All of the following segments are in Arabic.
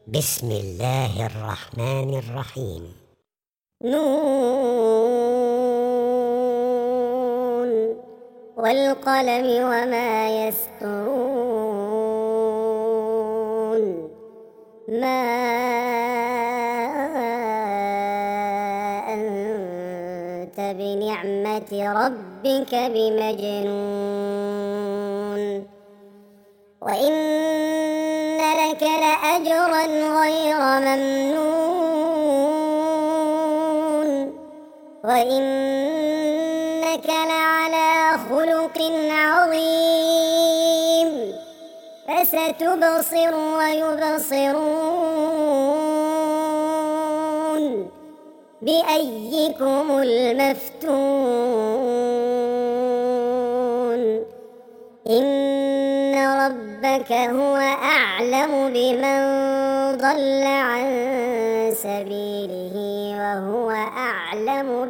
بسم الله الرحمن الرحيم. نون والقلم وما يسطرون ما أنت بنعمة ربك بمجنون وإن لك لأجرا غير ممنون وإنك لعلى خلق عظيم فستبصر ويبصرون بأيكم المفتون إن ربك هو أعلم بمن ضل عن سبيله وهو أعلم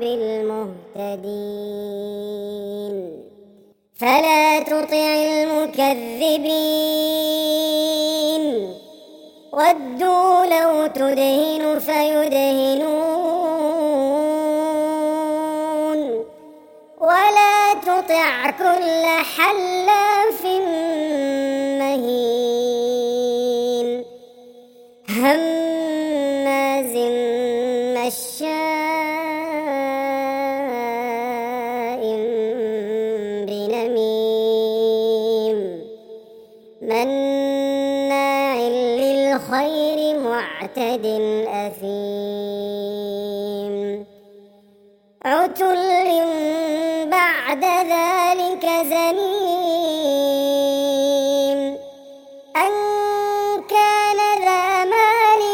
بالمهتدين فلا تطع المكذبين ودوا لو تدهن فيدهنون ولا تطع كل حلاف مهين هماز مشاء بنميم مناع للخير معتد أثيم عتل بعد ذلك زنيم أن كان ذا مال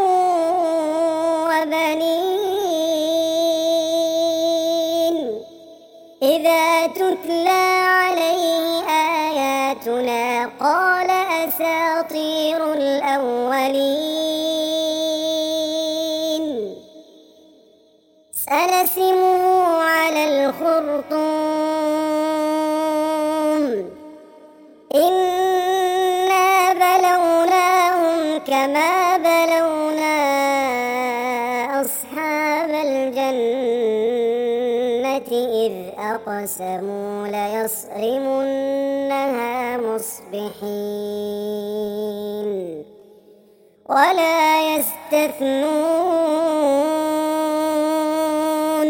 وبنين إذا تتلى عليه آياتنا قال أساطير الأولين سنسمه على الخرطوم إنا بلوناهم كما بلونا أصحاب الجنة إذ أقسموا ليصرمنها مصبحين ولا يستثنون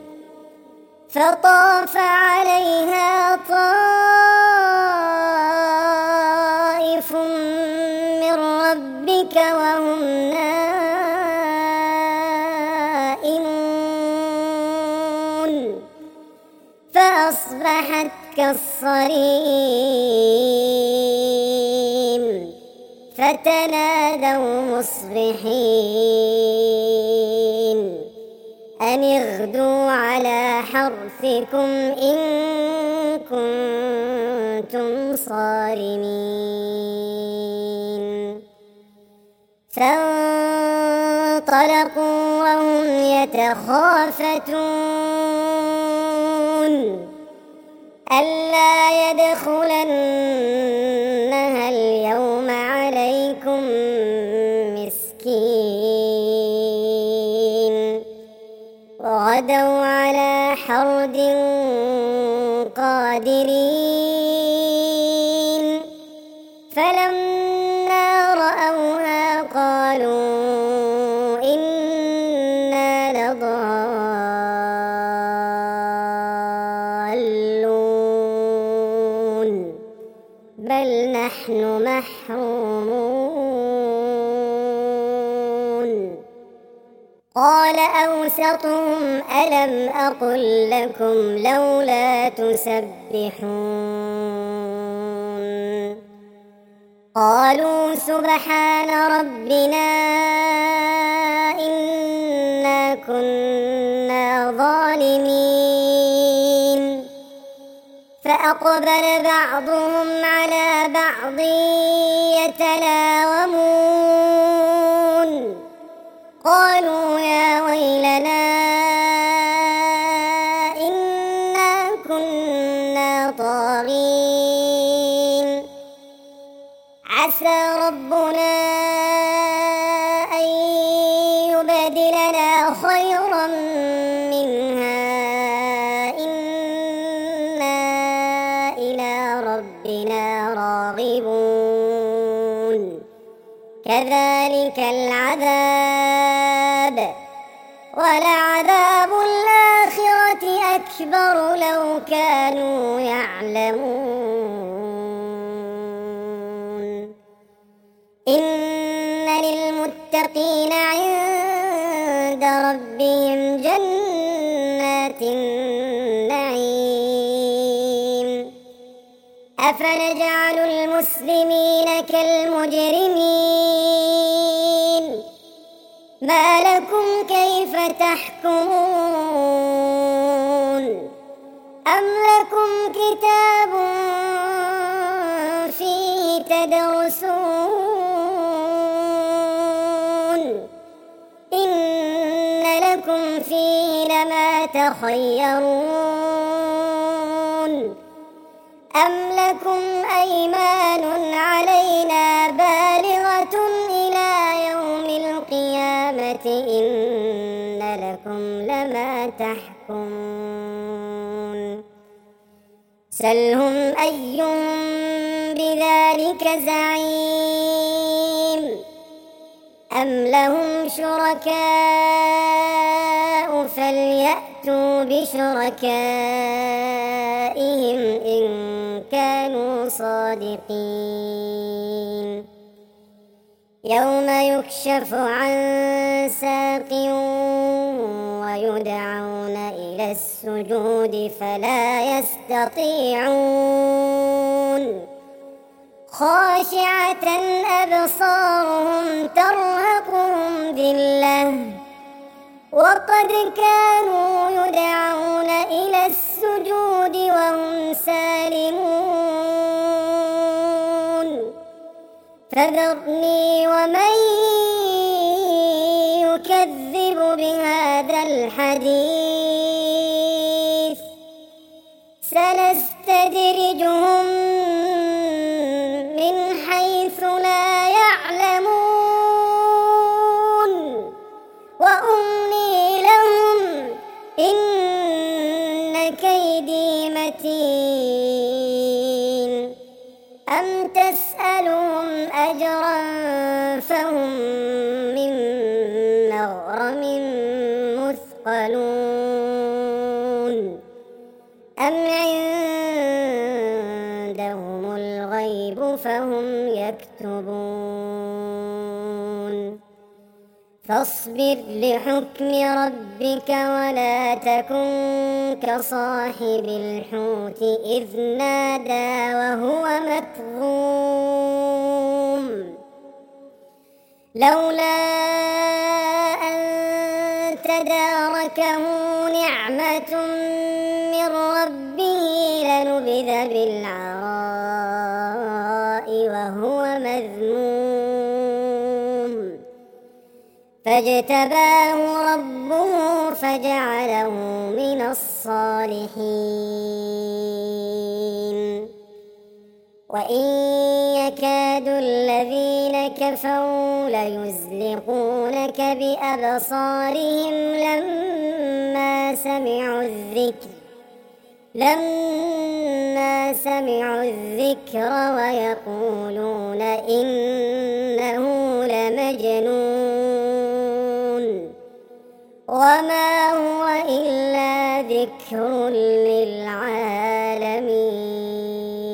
فطاف عليها طائف من ربك وهم نائمون فأصبحت كالصريم فتنادوا مصبحين أن اغدوا على حرثكم إن كنتم صارمين فانطلقوا وهم يتخافتون ألا يدخلنها اليوم عليكم مسكين وغدوا على حرد قادرين فلما رأوها قالوا إنا لضالون بل نحن محرومون قال أوسطهم ألم أقل لكم لولا تسبحون قالوا سبحان ربنا إنا كنا ظالمين فأقبل بعضهم على بعض يتلاومون قالوا يا ويلنا إنا كنا طاغين عسى ربنا خيرا منها إنا إلى ربنا راغبون كذلك العذاب ولعذاب الآخرة أكبر لو كانوا يعلمون إن للمتقين عند ربهم جنات النعيم أفنجعل المسلمين كالمجرمين ما لكم كيف تحكمون أم لكم كتاب فيه تدرسون إن لكم فيه لما تخيرون أم لكم أيمان علينا بالغة إلى يوم القيامة إن لكم لما تحكمون سلهم أيهم بذلك زعيم أم لهم شركاء فليأتوا بشركائهم إن كانوا صادقين يوم يكشف عن ساق ويدعون إلى السجود فلا يستطيعون خاشعة أبصارهم ترهقهم ذلة وقد كانوا يدعون إلى السجود وهم سالمون فذرني ومن يكذب بهذا الحديث سنستدرجهم من حيث لا يعلمون وأملي لهم إن كيدي متين أم تسألهم أجرا فهم من مغرم مثقلون أم عندهم الغيب فهم يكتبون فاصبر لحكم ربك ولا تكن كصاحب الحوت إذ نادى وهو مكظوم لولا أن تداركه نعمة من ربه لنبذ بالعراء وهو مذموم فاجتباه ربه فجعله من الصالحين وإن يكاد الذين كفروا ليزلقونك بأبصارهم لما سمعوا الذكر ويقولون إنه لمجنون وما هو إلا ذكر للعالمين.